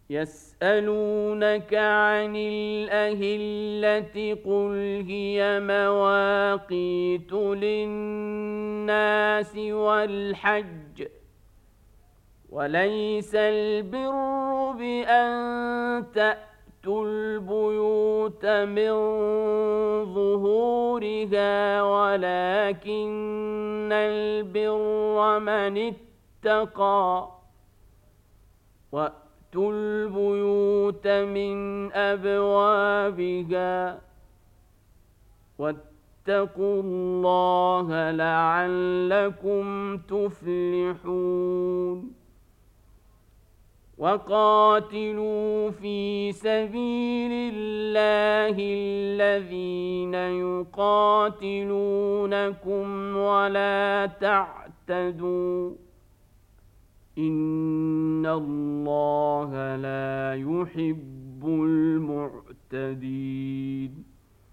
يسألونك عن الأهلة قل هي مواقيت للناس والحج وليس البر بأن تأتوا البيوت من ظهورها ولكن البر من اتقى وأتوا البيوت من أبوابها واتقوا الله لعلكم تفلحون وقاتلوا في سبيل الله الذين يقاتلونكم ولا تعتدوا إن الله لا يحب المعتدين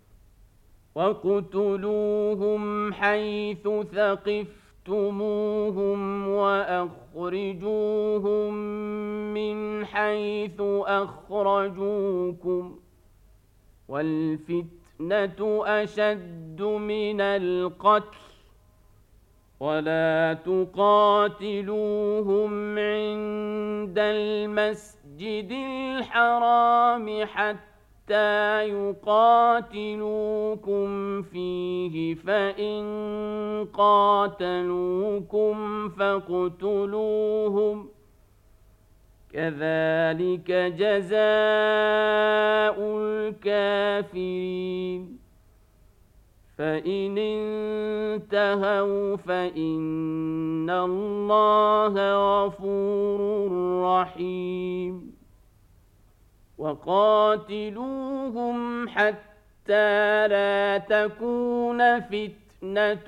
وَاقْتُلُوهُمْ حَيْثُ ثَقِفْتُمُوهُمْ وَأَخْرِجُوهُمْ مِنْ حَيْثُ أَخْرَجُوكُمْ وَالْفِتْنَةُ أَشَدُّ مِنَ الْقَتْلِ وَلَا تُقَاتِلُوهُمْ عِندَ الْمَسْجِدِ الْحَرَامِ حَتَّى يقاتلوكم فيه فإن قاتلوكم فاقتلوهم كذلك جزاء الكافرين فإن انتهوا فإن الله غفور رحيم وقاتلوهم حتى لا تكون فتنة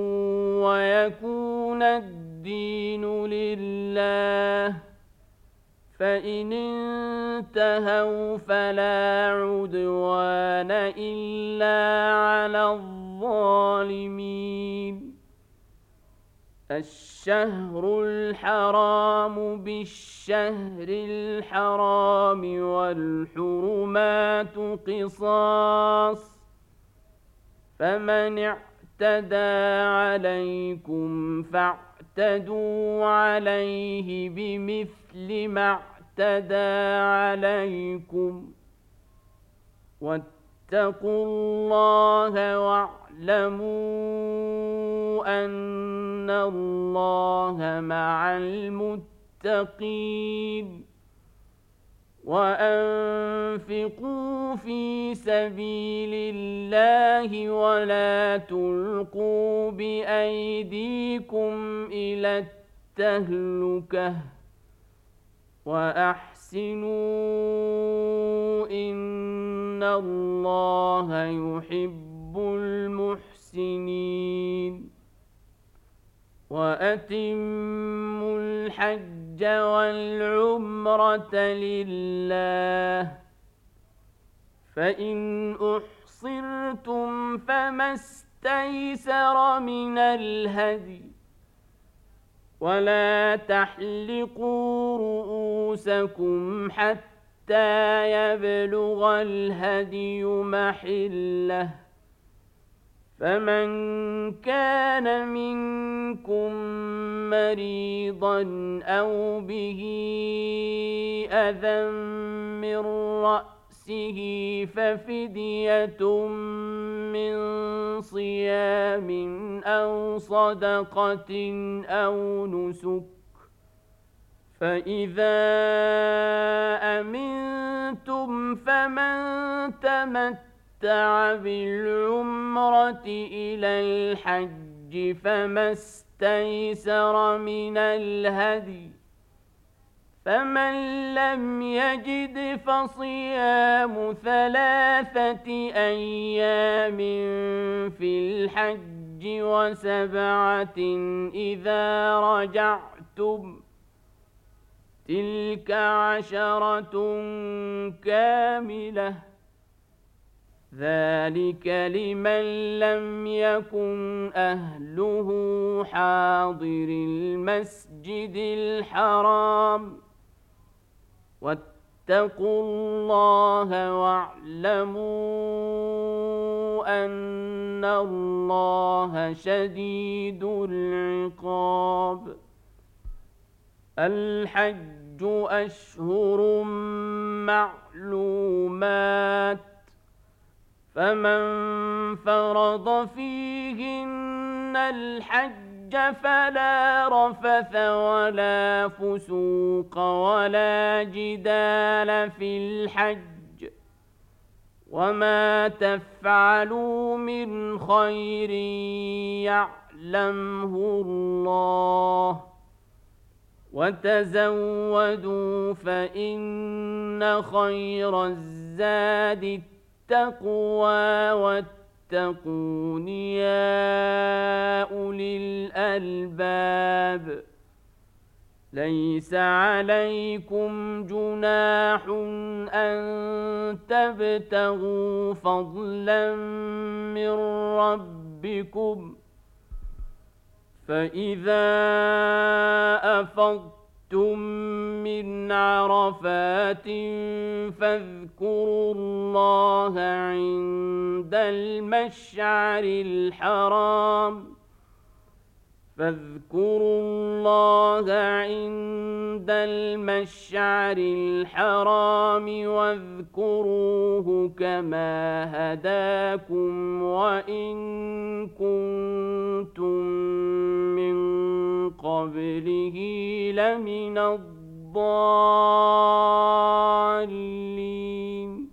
ويكون الدين لله فإن انتهوا فلا عدوان إلا على الظالمين الشهر الحرام بالشهر الحرام والحرمات قصاص فمن اعتدى عليكم فاعتدوا عليه بمثل ما اعتدى عليكم واتقوا الله واعلموا أن الله مع المتقين وأنفقوا في سبيل الله ولا تلقوا بأيديكم إلى التهلكة وأحسنوا إن الله يحب المحسنين وأتموا الحج والعمرة لله فإن أحصرتم فما استيسر من الهدي ولا تحلقوا رؤوسكم حتى يبلغ الهدي محله فمن كان منكم مريضا أو به أذى من رأسه ففدية من صيام أو صدقة أو نسك فإذا أمنتم فمن تمتع بالعمرة إلى الحج فما استيسر من الهدي فمن لم يجد فصيام 3 أيام في الحج و7 إذا رجعتم تلك 10 كاملة ذلك لمن لم يكن أهله حاضر المسجد الحرام واتقوا الله واعلموا أن الله شديد العقاب. الحج أشهر معلومات، فمن فرض فيهن الحج فلا رفث ولا فسوق ولا جدال في الحج، وما تفعلوا من خير يعلمه الله، وتزودوا فإن خير الزاد التقوى واتقون يا أولي الألباب. ليس عليكم جناح أن تبتغوا فضلا من ربكم، فإذا أفضتم من عرفات فاذكروا الله عند المشعر الحرام واذكروه كما هداكم وإن كنتم من قبله لمن الضالين.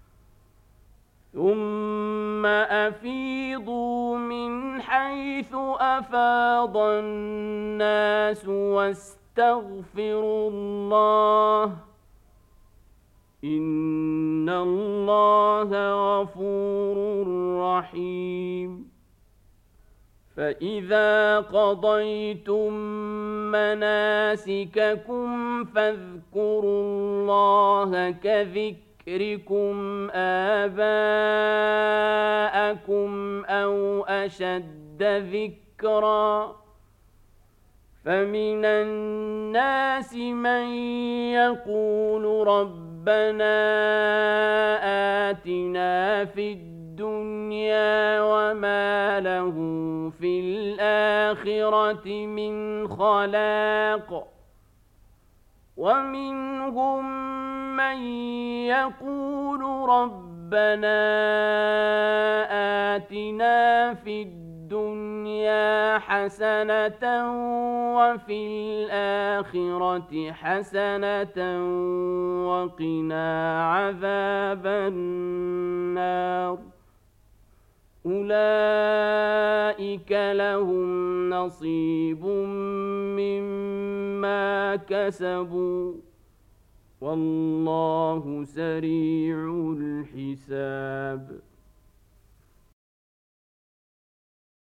ثم أفيضوا من حيث أفاض الناس واستغفروا الله، إن الله غفور رحيم. فإذا قضيتم مناسككم فاذكروا الله كذكركم آباءكم أو أشد ذكرا، فمن الناس من يقول ربنا آتنا في الدنيا وما له في الآخرة من خلاق، ومنهم من يقول ربنا آتنا في الدنيا حسنة وفي الآخرة حسنة وقنا عذاب النار. أولئك لهم نصيب مما كسبوا والله سريع الحساب.